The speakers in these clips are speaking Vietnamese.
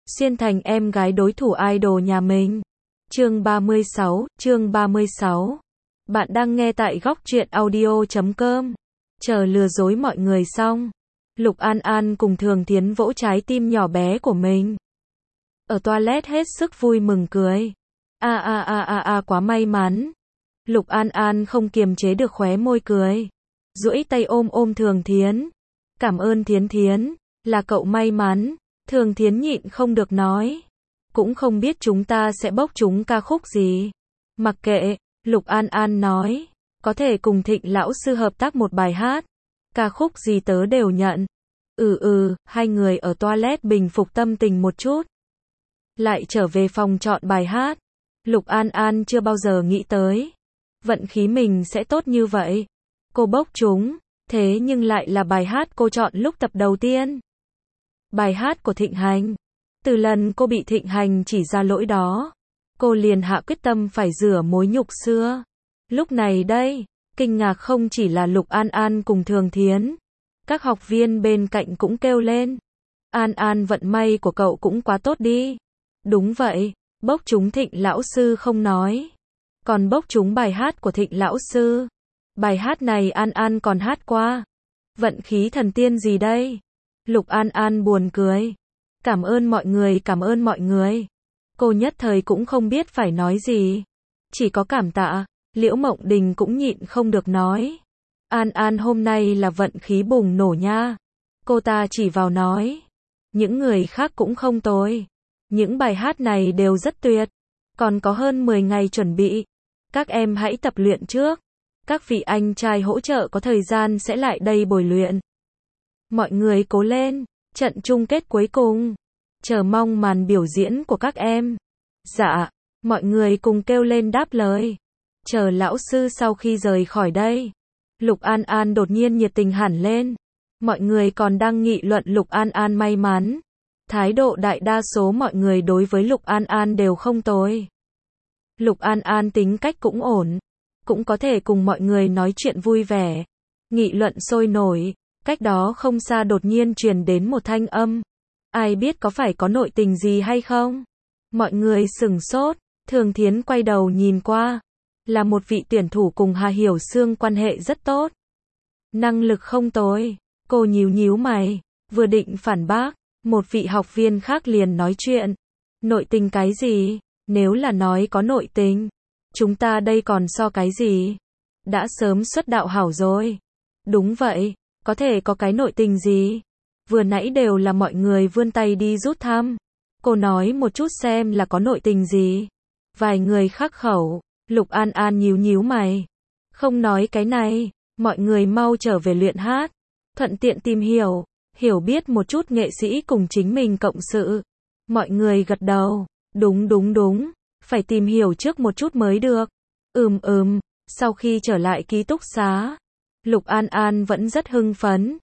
xuyên thành em gái đối thủ idol nhà mình. Chương 36. Bạn đang nghe tại góc truyện audio.com. Chờ lừa dối mọi người xong, Lục An An cùng Thường Thiến vỗ trái tim nhỏ bé của mình. Ở toilet hết sức vui mừng cười. Quá may mắn. Lục An An không kiềm chế được khóe môi cười. Duỗi tay ôm Thường Thiến. Cảm ơn Thiến Thiến, là cậu may mắn. Thường Thiến nhịn không được nói. Cũng không biết chúng ta sẽ bốc chúng ca khúc gì. Mặc kệ, Lục An An nói. Có thể cùng Thịnh lão sư hợp tác một bài hát. Ca khúc gì tớ đều nhận. Hai người ở toilet bình phục tâm tình một chút. Lại trở về phòng chọn bài hát. Lục An An chưa bao giờ nghĩ tới. Vận khí mình sẽ tốt như vậy. Cô bốc chúng, thế nhưng lại là bài hát cô chọn lúc tập đầu tiên. Bài hát của Thịnh Hành. Từ lần cô bị Thịnh Hành chỉ ra lỗi đó, cô liền hạ quyết tâm phải rửa mối nhục xưa. Lúc này đây, kinh ngạc không chỉ là Lục An An cùng Thường Thiến. Các học viên bên cạnh cũng kêu lên. An An, vận may của cậu cũng quá tốt đi. Đúng vậy, bốc chúng Thịnh lão sư không nói. Còn bốc chúng bài hát của Thịnh lão sư. Bài hát này An An còn hát qua. Vận khí thần tiên gì đây? Lục An An buồn cười. Cảm ơn mọi người. Cô nhất thời cũng không biết phải nói gì. Chỉ có cảm tạ. Liễu Mộng Đình cũng nhịn không được nói. An An hôm nay là vận khí bùng nổ nha. Cô ta chỉ vào nói. Những người khác cũng không tồi. Những bài hát này đều rất tuyệt. Còn có hơn 10 ngày chuẩn bị. Các em hãy tập luyện trước. Các vị anh trai hỗ trợ có thời gian sẽ lại đây bồi luyện. Mọi người cố lên. Trận chung kết cuối cùng. Chờ mong màn biểu diễn của các em. Dạ. Mọi người cùng kêu lên đáp lời. Chờ lão sư sau khi rời khỏi đây. Lục An An đột nhiên nhiệt tình hẳn lên. Mọi người còn đang nghị luận Lục An An may mắn. Thái độ đại đa số mọi người đối với Lục An An đều không tồi. Lục An An tính cách cũng ổn. Cũng có thể cùng mọi người nói chuyện vui vẻ. Nghị luận sôi nổi. Cách đó không xa đột nhiên truyền đến một thanh âm. Ai biết có phải có nội tình gì hay không? Mọi người sửng sốt. Thường Thiến quay đầu nhìn qua. Là một vị tuyển thủ cùng Hà Hiểu Sương quan hệ rất tốt. Năng lực không tồi. Cô nhíu mày. Vừa định phản bác. Một vị học viên khác liền nói chuyện. Nội tình cái gì? Nếu là nói có nội tình, chúng ta đây còn so cái gì? Đã sớm xuất đạo hảo rồi. Đúng vậy, có thể có cái nội tình gì? Vừa nãy đều là mọi người vươn tay đi rút thăm. Cô nói một chút xem là có nội tình gì? Vài người khắc khẩu. Lục An An nhíu mày. Không nói cái này, mọi người mau trở về luyện hát. Thuận tiện tìm hiểu biết một chút nghệ sĩ cùng chính mình cộng sự. Mọi người gật đầu. Đúng. Phải tìm hiểu trước một chút mới được. Sau khi trở lại ký túc xá, Lục An An vẫn rất hưng phấn.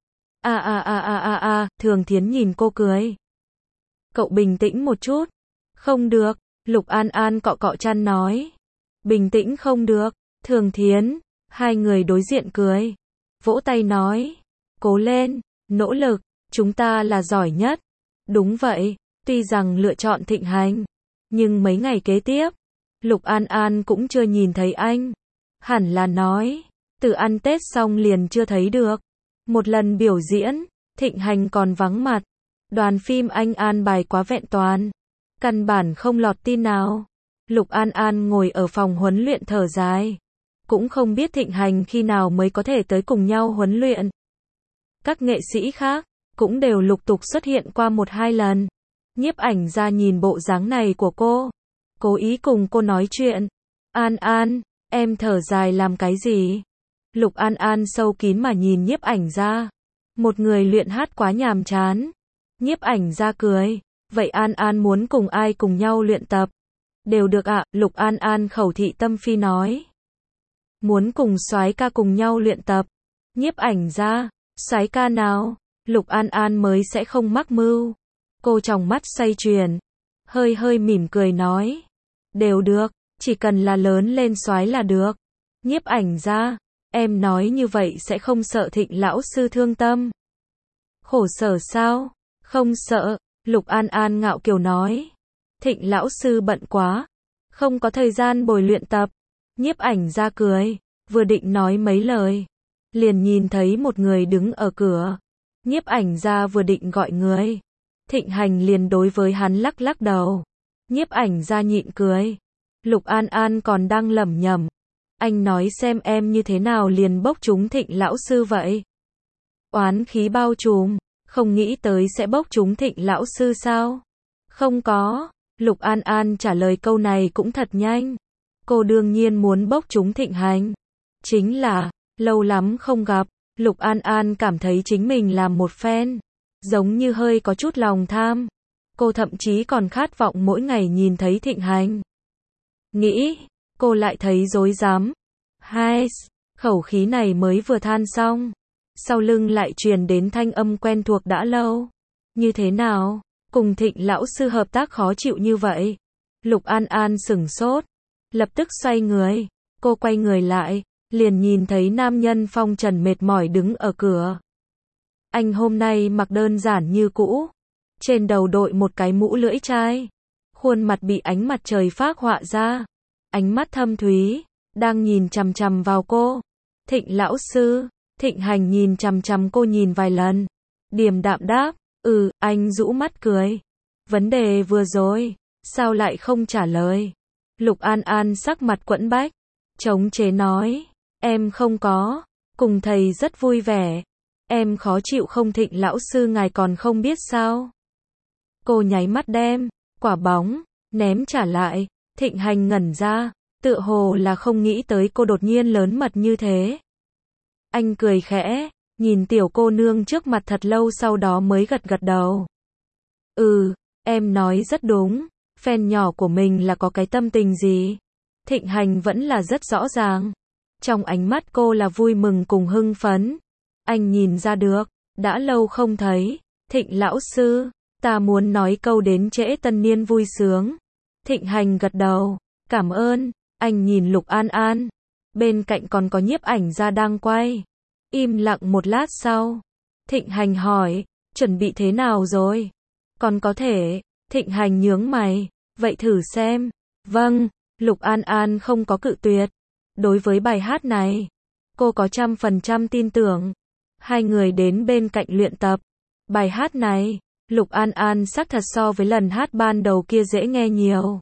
Thường Thiến nhìn cô cười. Cậu bình tĩnh một chút. Không được, Lục An An cọ chăn nói. Bình tĩnh không được, Thường Thiến. Hai người đối diện cười. Vỗ tay nói. Cố lên, nỗ lực, chúng ta là giỏi nhất. Đúng vậy, tuy rằng lựa chọn Thịnh Hành. Nhưng mấy ngày kế tiếp, Lục An An cũng chưa nhìn thấy anh. Hẳn là nói, từ ăn Tết xong liền chưa thấy được. Một lần biểu diễn, Thịnh Hành còn vắng mặt. Đoàn phim anh an bài quá vẹn toàn. Căn bản không lọt tin nào. Lục An An ngồi ở phòng huấn luyện thở dài. Cũng không biết Thịnh Hành khi nào mới có thể tới cùng nhau huấn luyện. Các nghệ sĩ khác, cũng đều lục tục xuất hiện qua 1-2 lần. Nhiếp ảnh ra nhìn bộ dáng này của cô. Cố ý cùng cô nói chuyện. An An, em thở dài làm cái gì? Lục An An sâu kín mà nhìn nhiếp ảnh ra. Một người luyện hát quá nhàm chán. Nhiếp ảnh ra cười. Vậy An An muốn cùng ai cùng nhau luyện tập? Đều được ạ, Lục An An khẩu thị tâm phi nói. Muốn cùng soái ca cùng nhau luyện tập. Nhiếp ảnh ra, soái ca nào? Lục An An mới sẽ không mắc mưu. Cô tròng mắt xoay chuyển. Hơi mỉm cười nói. Đều được, chỉ cần là lớn lên soái là được. Nhiếp ảnh ra, em nói như vậy sẽ không sợ Thịnh lão sư thương tâm? Khổ sở sao? Không sợ. Lục An An ngạo kiều nói. Thịnh lão sư bận quá, không có thời gian bồi luyện tập. Nhiếp ảnh ra cười, vừa định nói mấy lời, liền nhìn thấy một người đứng ở cửa. Nhiếp ảnh ra vừa định gọi người, Thịnh Hành liền đối với hắn lắc lắc đầu. Nhiếp ảnh ra nhịn cười. Lục An An còn đang lẩm nhẩm. Anh nói xem em như thế nào liền bốc trúng Thịnh lão sư vậy. Oán khí bao trùm, không nghĩ tới sẽ bốc trúng Thịnh lão sư sao? Không có, Lục An An trả lời câu này cũng thật nhanh. Cô đương nhiên muốn bốc trúng Thịnh Hành. Chính là, lâu lắm không gặp, Lục An An cảm thấy chính mình làm một phen, giống như hơi có chút lòng tham. Cô thậm chí còn khát vọng mỗi ngày nhìn thấy Thịnh Hành. Nghĩ, cô lại thấy rối rắm. Hai, khẩu khí này mới vừa than xong, sau lưng lại truyền đến thanh âm quen thuộc đã lâu. Như thế nào? Cùng Thịnh lão sư hợp tác khó chịu như vậy? Lục An An sửng sốt, lập tức xoay người. Cô quay người lại, liền nhìn thấy nam nhân phong trần mệt mỏi đứng ở cửa. Anh hôm nay mặc đơn giản như cũ, trên đầu đội một cái mũ lưỡi chai, khuôn mặt bị ánh mặt trời phác họa ra, ánh mắt thâm thúy, đang nhìn chằm chằm vào cô. Thịnh lão sư. Thịnh Hành nhìn chằm chằm cô nhìn vài lần, điềm đạm đáp, anh rũ mắt cười. Vấn đề vừa rồi, sao lại không trả lời? Lục An An sắc mặt quẫn bách, chống chế nói, em không có, cùng thầy rất vui vẻ. Em khó chịu không Thịnh lão sư ngài còn không biết sao? Cô nháy mắt đem quả bóng ném trả lại. Thịnh Hành ngẩn ra, tựa hồ là không nghĩ tới cô đột nhiên lớn mật như thế. Anh cười khẽ, nhìn tiểu cô nương trước mặt thật lâu sau đó mới gật gật đầu. Em nói rất đúng, fan nhỏ của mình là có cái tâm tình gì? Thịnh Hành vẫn là rất rõ ràng. Trong ánh mắt cô là vui mừng cùng hưng phấn. Anh nhìn ra được, đã lâu không thấy. Thịnh lão sư, ta muốn nói câu đến trễ tân niên vui sướng. Thịnh Hành gật đầu, cảm ơn. Anh nhìn Lục An An, bên cạnh còn có nhiếp ảnh ra đang quay. Im lặng một lát sau, Thịnh Hành hỏi, chuẩn bị thế nào rồi? Còn có thể. Thịnh Hành nhướng mày, vậy thử xem. Vâng, Lục An An không có cự tuyệt. Đối với bài hát này, cô có 100% tin tưởng. Hai người đến bên cạnh luyện tập. Bài hát này, Lục An An xác thật so với lần hát ban đầu kia dễ nghe nhiều.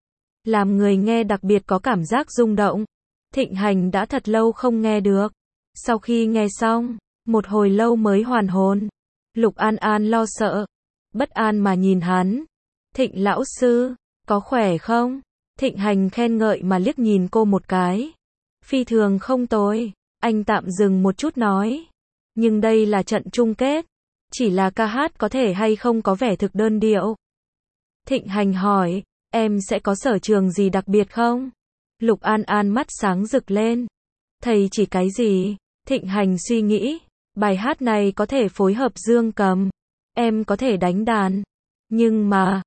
Làm người nghe đặc biệt có cảm giác rung động. Thịnh Hành đã thật lâu không nghe được. Sau khi nghe xong, một hồi lâu mới hoàn hồn. Lục An An lo sợ, bất an mà nhìn hắn. Thịnh lão sư, có khỏe không? Thịnh Hành khen ngợi mà liếc nhìn cô một cái. Phi thường không tồi. Anh tạm dừng một chút nói. Nhưng đây là trận chung kết. Chỉ là ca hát có thể hay không có vẻ thực đơn điệu. Thịnh Hành hỏi, em sẽ có sở trường gì đặc biệt không? Lục An An mắt sáng rực lên. Thầy chỉ cái gì? Thịnh Hành suy nghĩ. Bài hát này có thể phối hợp dương cầm. Em có thể đánh đàn. Nhưng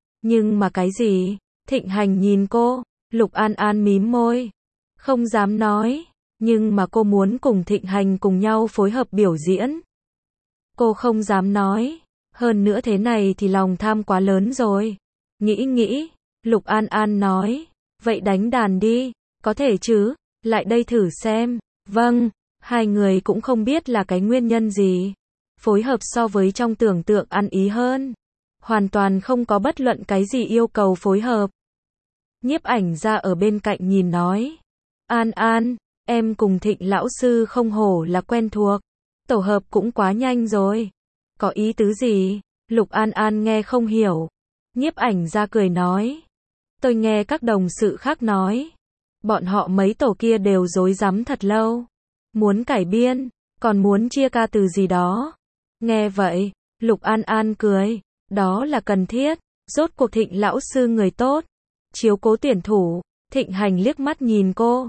mà cái gì? Thịnh Hành nhìn cô. Lục An An mím môi. Không dám nói. Nhưng mà cô muốn cùng Thịnh Hành cùng nhau phối hợp biểu diễn. Cô không dám nói. Hơn nữa thế này thì lòng tham quá lớn rồi. Nghĩ. Lục An An nói. Vậy đánh đàn đi. Có thể chứ. Lại đây thử xem. Vâng. Hai người cũng không biết là cái nguyên nhân gì. Phối hợp so với trong tưởng tượng ăn ý hơn. Hoàn toàn không có bất luận cái gì yêu cầu phối hợp. Nhiếp ảnh ra ở bên cạnh nhìn nói. An An, em cùng Thịnh lão sư không hổ là quen thuộc. Tổ hợp cũng quá nhanh rồi. Có ý tứ gì? Lục An An nghe không hiểu. Nhiếp ảnh ra cười nói. Tôi nghe các đồng sự khác nói. Bọn họ mấy tổ kia đều rối rắm thật lâu. Muốn cải biên, còn muốn chia ca từ gì đó. Nghe vậy, Lục An An cười. Đó là cần thiết. Rốt cuộc Thịnh lão sư người tốt. Chiếu cố tuyển thủ. Thịnh Hành liếc mắt nhìn cô.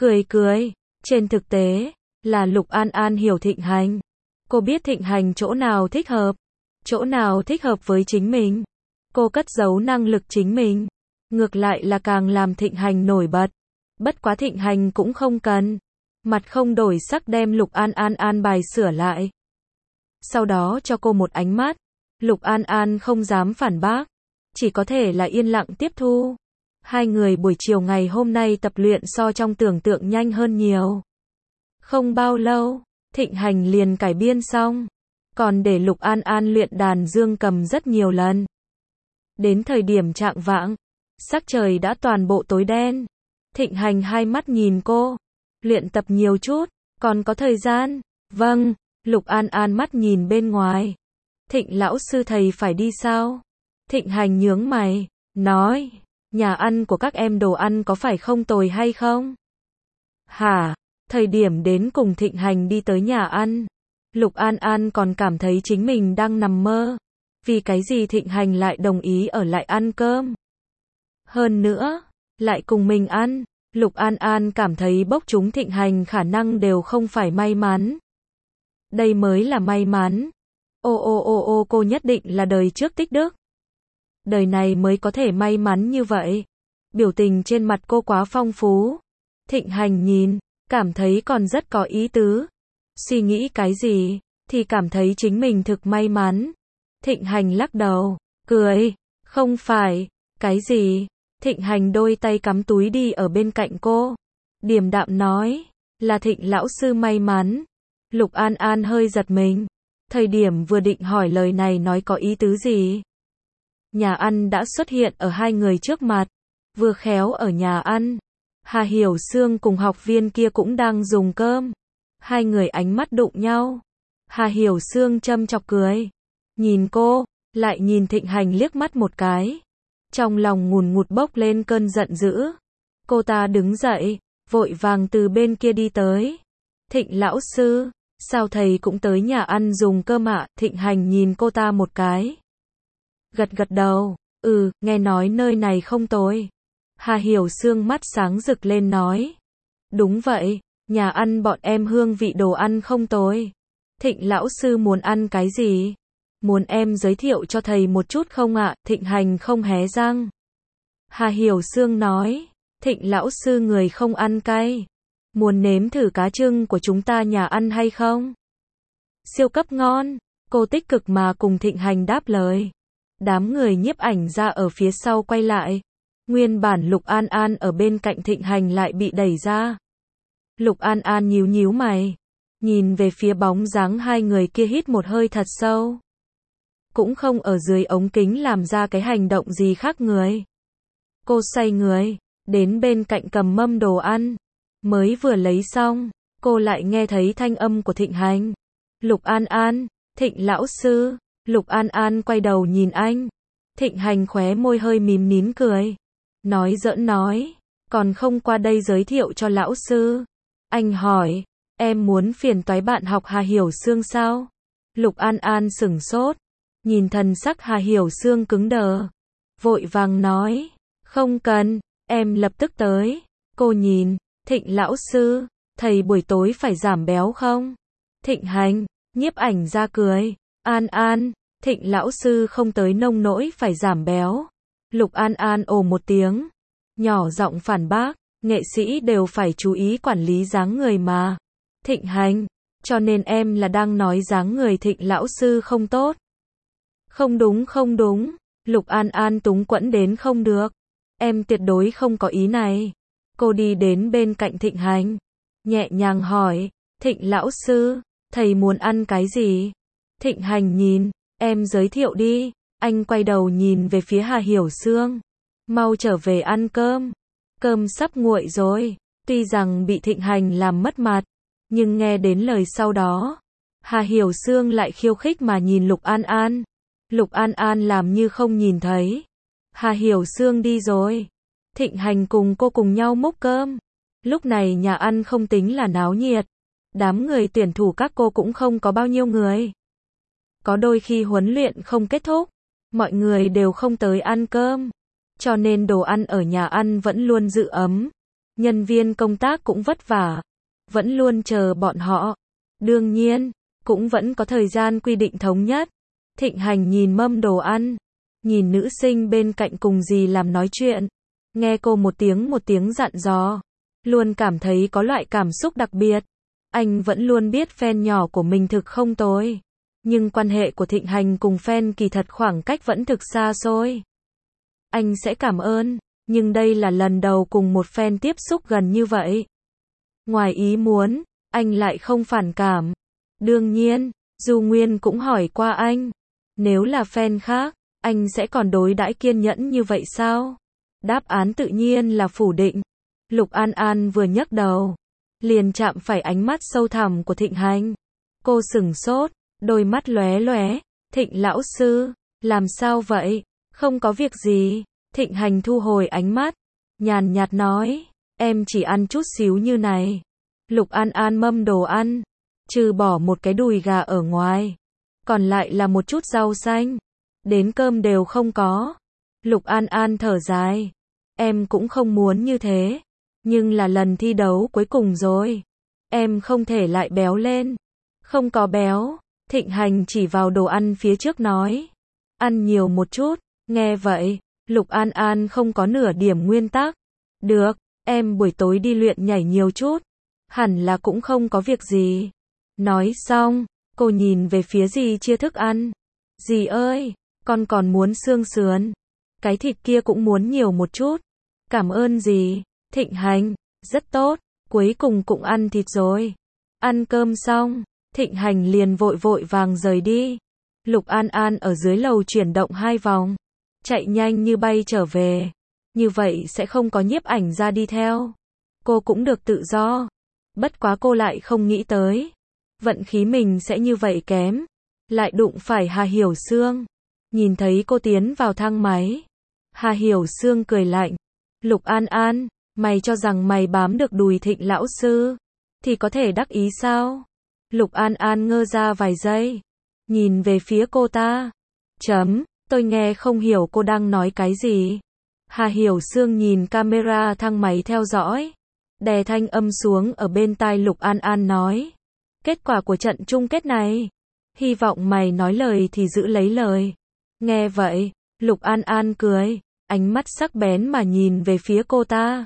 Cười. Trên thực tế, là Lục An An hiểu Thịnh Hành. Cô biết Thịnh Hành chỗ nào thích hợp. Chỗ nào thích hợp với chính mình. Cô cất giấu năng lực chính mình. Ngược lại là càng làm Thịnh Hành nổi bật. Bất quá Thịnh Hành cũng không cần. Mặt không đổi sắc đem Lục An An an bài sửa lại. Sau đó cho cô một ánh mắt. Lục An An không dám phản bác, chỉ có thể là yên lặng tiếp thu. Hai người buổi chiều ngày hôm nay tập luyện so trong tưởng tượng nhanh hơn nhiều. Không bao lâu, Thịnh Hành liền cải biên xong, còn để Lục An An luyện đàn dương cầm rất nhiều lần. Đến thời điểm chạng vạng, sắc trời đã toàn bộ tối đen. Thịnh Hành hai mắt nhìn cô, luyện tập nhiều chút, còn có thời gian. Vâng, Lục An An mắt nhìn bên ngoài. Thịnh lão sư thầy phải đi sao? Thịnh Hành nhướng mày, nói, nhà ăn của các em đồ ăn có phải không tồi hay không? Hả? Thời điểm đến cùng Thịnh Hành đi tới nhà ăn, Lục An An còn cảm thấy chính mình đang nằm mơ. Vì cái gì Thịnh Hành lại đồng ý ở lại ăn cơm? Hơn nữa, lại cùng mình ăn. Lục An An cảm thấy bốc chúng Thịnh Hành khả năng đều không phải may mắn. Đây mới là may mắn. Ô, cô nhất định là đời trước tích đức. Đời này mới có thể may mắn như vậy. Biểu tình trên mặt cô quá phong phú. Thịnh Hành nhìn, cảm thấy còn rất có ý tứ. Suy nghĩ cái gì, thì cảm thấy chính mình thực may mắn. Thịnh Hành lắc đầu, cười, không phải, cái gì? Thịnh Hành đôi tay cắm túi đi ở bên cạnh cô. Điềm đạm nói, là Thịnh lão sư may mắn. Lục An An hơi giật mình. Thời điểm vừa định hỏi lời này nói có ý tứ gì. Nhà ăn đã xuất hiện ở hai người trước mặt. Vừa khéo ở nhà ăn, Hà Hiểu Sương cùng học viên kia cũng đang dùng cơm. Hai người ánh mắt đụng nhau. Hà Hiểu Sương châm chọc cười. Nhìn cô, lại nhìn Thịnh Hành liếc mắt một cái. Trong lòng ngùn ngụt bốc lên cơn giận dữ. Cô ta đứng dậy, vội vàng từ bên kia đi tới. Thịnh lão sư, sao thầy cũng tới nhà ăn dùng cơm ạ? Thịnh Hành nhìn cô ta một cái. Gật gật đầu, nghe nói nơi này không tồi. Hà Hiểu Sương mắt sáng rực lên nói. Đúng vậy, nhà ăn bọn em hương vị đồ ăn không tồi. Thịnh lão sư muốn ăn cái gì? Muốn em giới thiệu cho thầy một chút không ạ? Thịnh Hành không hé răng. Hà Hiểu Sương nói, Thịnh lão sư người không ăn cay. Muốn nếm thử cá trưng của chúng ta nhà ăn hay không? Siêu cấp ngon. Cô tích cực mà cùng Thịnh Hành đáp lời. Đám người nhiếp ảnh ra ở phía sau quay lại. Nguyên bản Lục An An ở bên cạnh Thịnh Hành lại bị đẩy ra. Lục An An nhíu nhíu mày. Nhìn về phía bóng dáng hai người kia hít một hơi thật sâu. Cũng không ở dưới ống kính làm ra cái hành động gì khác người. Cô xoay người, đến bên cạnh cầm mâm đồ ăn. Mới vừa lấy xong, cô lại nghe thấy thanh âm của Thịnh Hành. Lục An An, Thịnh lão sư. Lục An An quay đầu nhìn anh. Thịnh Hành khóe môi hơi mím nín cười. Nói giỡn nói, còn không qua đây giới thiệu cho lão sư. Anh hỏi, em muốn phiền toái bạn học Hà Hiểu Sương sao? Lục An An sửng sốt, nhìn thần sắc Hà Hiểu Sương cứng đờ. Vội vàng nói, không cần, em lập tức tới. Cô nhìn, Thịnh lão sư, thầy buổi tối phải giảm béo không? Thịnh Hành, nhiếp ảnh ra cười. An An, Thịnh lão sư không tới nông nỗi phải giảm béo. Lục An An ồ một tiếng, nhỏ giọng phản bác, nghệ sĩ đều phải chú ý quản lý dáng người mà. Thịnh Hành, cho nên em là đang nói dáng người Thịnh lão sư không tốt. Không đúng, Lục An An túng quẫn đến không được. Em tuyệt đối không có ý này. Cô đi đến bên cạnh Thịnh Hành, nhẹ nhàng hỏi, Thịnh lão sư, thầy muốn ăn cái gì? Thịnh Hành nhìn, em giới thiệu đi. Anh quay đầu nhìn về phía Hà Hiểu Sương. Mau trở về ăn cơm. Cơm sắp nguội rồi. Tuy rằng bị Thịnh Hành làm mất mặt, nhưng nghe đến lời sau đó, Hà Hiểu Sương lại khiêu khích mà nhìn Lục An An. Lục An An làm như không nhìn thấy. Hà Hiểu Sương đi rồi. Thịnh Hành cùng cô cùng nhau múc cơm. Lúc này nhà ăn không tính là náo nhiệt. Đám người tuyển thủ các cô cũng không có bao nhiêu người. Có đôi khi huấn luyện không kết thúc, mọi người đều không tới ăn cơm. Cho nên đồ ăn ở nhà ăn vẫn luôn giữ ấm. Nhân viên công tác cũng vất vả, vẫn luôn chờ bọn họ. Đương nhiên, cũng vẫn có thời gian quy định thống nhất. Thịnh Hành nhìn mâm đồ ăn, nhìn nữ sinh bên cạnh cùng dì làm nói chuyện. Nghe cô một tiếng dặn dò, luôn cảm thấy có loại cảm xúc đặc biệt. Anh vẫn luôn biết fan nhỏ của mình thực không tồi. Nhưng quan hệ của Thịnh Hành cùng fan kỳ thật khoảng cách vẫn thực xa xôi. Anh sẽ cảm ơn, nhưng đây là lần đầu cùng một fan tiếp xúc gần như vậy. Ngoài ý muốn, anh lại không phản cảm. Đương nhiên, Du Nguyên cũng hỏi qua anh. Nếu là fan khác, anh sẽ còn đối đãi kiên nhẫn như vậy sao? Đáp án tự nhiên là phủ định. Lục An An vừa nhấc đầu, liền chạm phải ánh mắt sâu thẳm của Thịnh Hành. Cô sửng sốt, đôi mắt lóe lóe. Thịnh lão sư, làm sao vậy? Không có việc gì. Thịnh Hành thu hồi ánh mắt, nhàn nhạt nói, em chỉ ăn chút xíu như này. Lục An An mâm đồ ăn, trừ bỏ một cái đùi gà ở ngoài, còn lại là một chút rau xanh, đến cơm đều không có. Lục An An thở dài, em cũng không muốn như thế, nhưng là lần thi đấu cuối cùng rồi, em không thể lại béo lên. Không có béo. Thịnh Hành chỉ vào đồ ăn phía trước nói, ăn nhiều một chút. Nghe vậy, Lục An An không có nửa điểm nguyên tắc. Được, em buổi tối đi luyện nhảy nhiều chút, hẳn là cũng không có việc gì. Nói xong, cô nhìn về phía dì chia thức ăn. Dì ơi, con còn muốn xương sườn. Cái thịt kia cũng muốn nhiều một chút. Cảm ơn dì. Thịnh Hành, rất tốt, cuối cùng cũng ăn thịt rồi. Ăn cơm xong, Thịnh Hành liền vội vội vàng rời đi. Lục An An ở dưới lầu chuyển động 2 vòng, chạy nhanh như bay trở về. Như vậy sẽ không có nhiếp ảnh ra đi theo. Cô cũng được tự do. Bất quá cô lại không nghĩ tới, vận khí mình sẽ như vậy kém. Lại đụng phải Hà Hiểu Sương. Nhìn thấy cô tiến vào thang máy, Hà Hiểu Sương cười lạnh. Lục An An, mày cho rằng mày bám được đùi Thịnh lão sư thì có thể đắc ý sao? Lục An An ngơ ra vài giây, nhìn về phía cô ta. Tôi nghe không hiểu cô đang nói cái gì. Hà Hiểu Sương nhìn camera thang máy theo dõi, đè thanh âm xuống ở bên tai Lục An An nói. Kết quả của trận chung kết này, hy vọng mày nói lời thì giữ lấy lời. Nghe vậy, Lục An An cười, ánh mắt sắc bén mà nhìn về phía cô ta.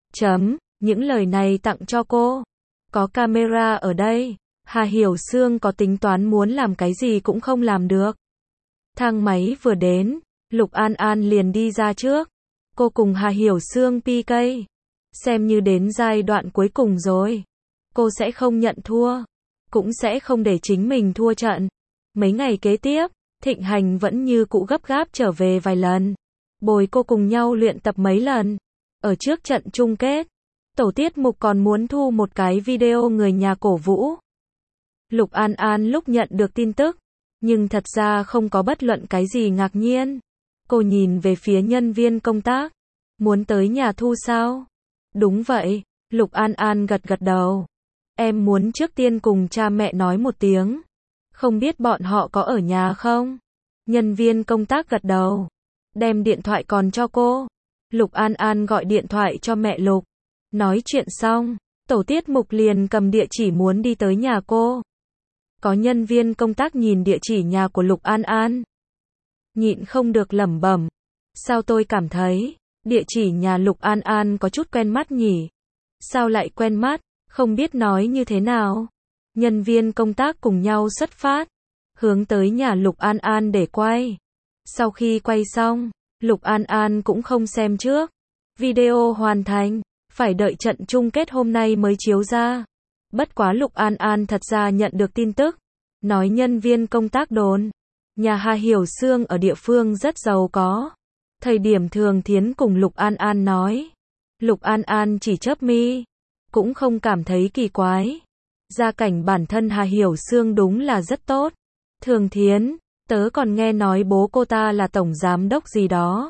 Những lời này tặng cho cô. Có camera ở đây, Hà Hiểu Sương có tính toán muốn làm cái gì cũng không làm được. Thang máy vừa đến, Lục An An liền đi ra trước. Cô cùng Hà Hiểu Sương PK. Xem như đến giai đoạn cuối cùng rồi. Cô sẽ không nhận thua, cũng sẽ không để chính mình thua trận. Mấy ngày kế tiếp, Thịnh Hành vẫn như cũ gấp gáp trở về vài lần, bồi cô cùng nhau luyện tập mấy lần. Ở trước trận chung kết, tổ tiết mục còn muốn thu một cái video người nhà cổ vũ. Lục An An lúc nhận được tin tức, nhưng thật ra không có bất luận cái gì ngạc nhiên. Cô nhìn về phía nhân viên công tác. Muốn tới nhà thu sao? Đúng vậy, Lục An An gật gật đầu. Em muốn trước tiên cùng cha mẹ nói một tiếng. Không biết bọn họ có ở nhà không? Nhân viên công tác gật đầu. Đem điện thoại còn cho cô. Lục An An gọi điện thoại cho mẹ Lục. Nói chuyện xong, tổ tiết mục liền cầm địa chỉ muốn đi tới nhà cô. Có nhân viên công tác nhìn địa chỉ nhà của Lục An An, nhịn không được lẩm bẩm. Sao tôi cảm thấy địa chỉ nhà Lục An An có chút quen mắt nhỉ? Sao lại quen mắt, không biết nói như thế nào. Nhân viên công tác cùng nhau xuất phát, hướng tới nhà Lục An An để quay. Sau khi quay xong, Lục An An cũng không xem trước. Video hoàn thành, phải đợi trận chung kết hôm nay mới chiếu ra. Bất quá Lục An An thật ra nhận được tin tức, nói nhân viên công tác đồn, nhà Hà Hiểu Sương ở địa phương rất giàu có. Thời điểm Thường Thiến cùng Lục An An nói, Lục An An chỉ chớp mi, cũng không cảm thấy kỳ quái. Gia cảnh bản thân Hà Hiểu Sương đúng là rất tốt. Thường Thiến, tớ còn nghe nói bố cô ta là tổng giám đốc gì đó.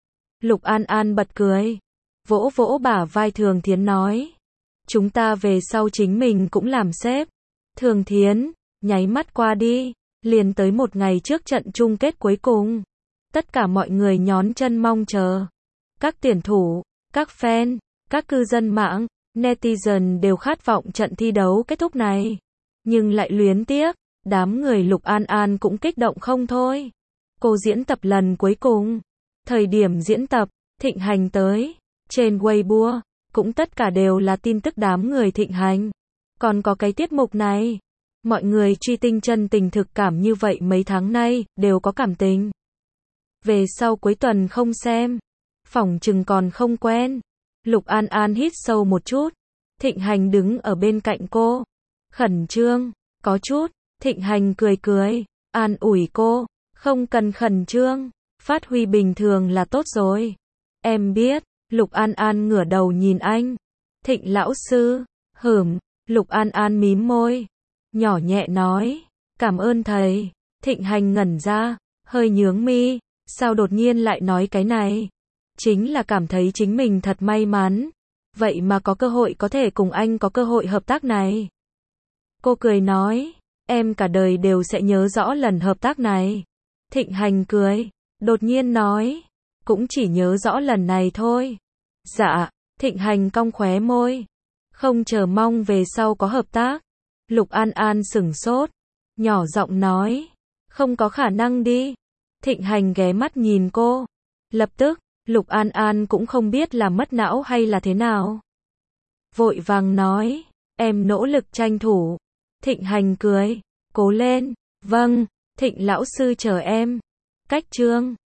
Lục An An bật cười, vỗ vỗ bả vai Thường Thiến nói, chúng ta về sau chính mình cũng làm sếp. Thường Thiến, nháy mắt qua đi, liền tới một ngày trước trận chung kết cuối cùng. Tất cả mọi người nhón chân mong chờ. Các tuyển thủ, các fan, các cư dân mạng, netizen đều khát vọng trận thi đấu kết thúc này. Nhưng lại luyến tiếc, đám người Lục An An cũng kích động không thôi. Cô diễn tập lần cuối cùng. Thời điểm diễn tập, Thịnh Hành tới. Trên Weibo, cũng tất cả đều là tin tức đám người Thịnh Hành. Còn có cái tiết mục này. Mọi người truy tinh chân tình thực cảm như vậy mấy tháng nay, đều có cảm tình. Về sau cuối tuần không xem, phỏng chừng còn không quen. Lục An An hít sâu một chút. Thịnh Hành đứng ở bên cạnh cô. Khẩn trương, có chút. Thịnh Hành cười cười, an ủi cô. Không cần khẩn trương, phát huy bình thường là tốt rồi. Em biết. Lục An An ngửa đầu nhìn anh. Thịnh lão sư. Lục An An mím môi. Nhỏ nhẹ nói. Cảm ơn thầy. Thịnh Hành ngẩn ra, hơi nhướng mi. Sao đột nhiên lại nói cái này? Chính là cảm thấy chính mình thật may mắn. Vậy mà có cơ hội có thể cùng anh có cơ hội hợp tác này. Cô cười nói. Em cả đời đều sẽ nhớ rõ lần hợp tác này. Thịnh Hành cười. Đột nhiên nói. Cũng chỉ nhớ rõ lần này thôi. Dạ. Thịnh Hành cong khóe môi. Không chờ mong về sau có hợp tác. Lục An An sửng sốt. Nhỏ giọng nói. Không có khả năng đi. Thịnh Hành ghé mắt nhìn cô. Lập tức, Lục An An cũng không biết là mất não hay là thế nào. Vội vàng nói. Em nỗ lực tranh thủ. Thịnh Hành cười. Cố lên. Vâng. Thịnh lão sư chờ em. Cách chương.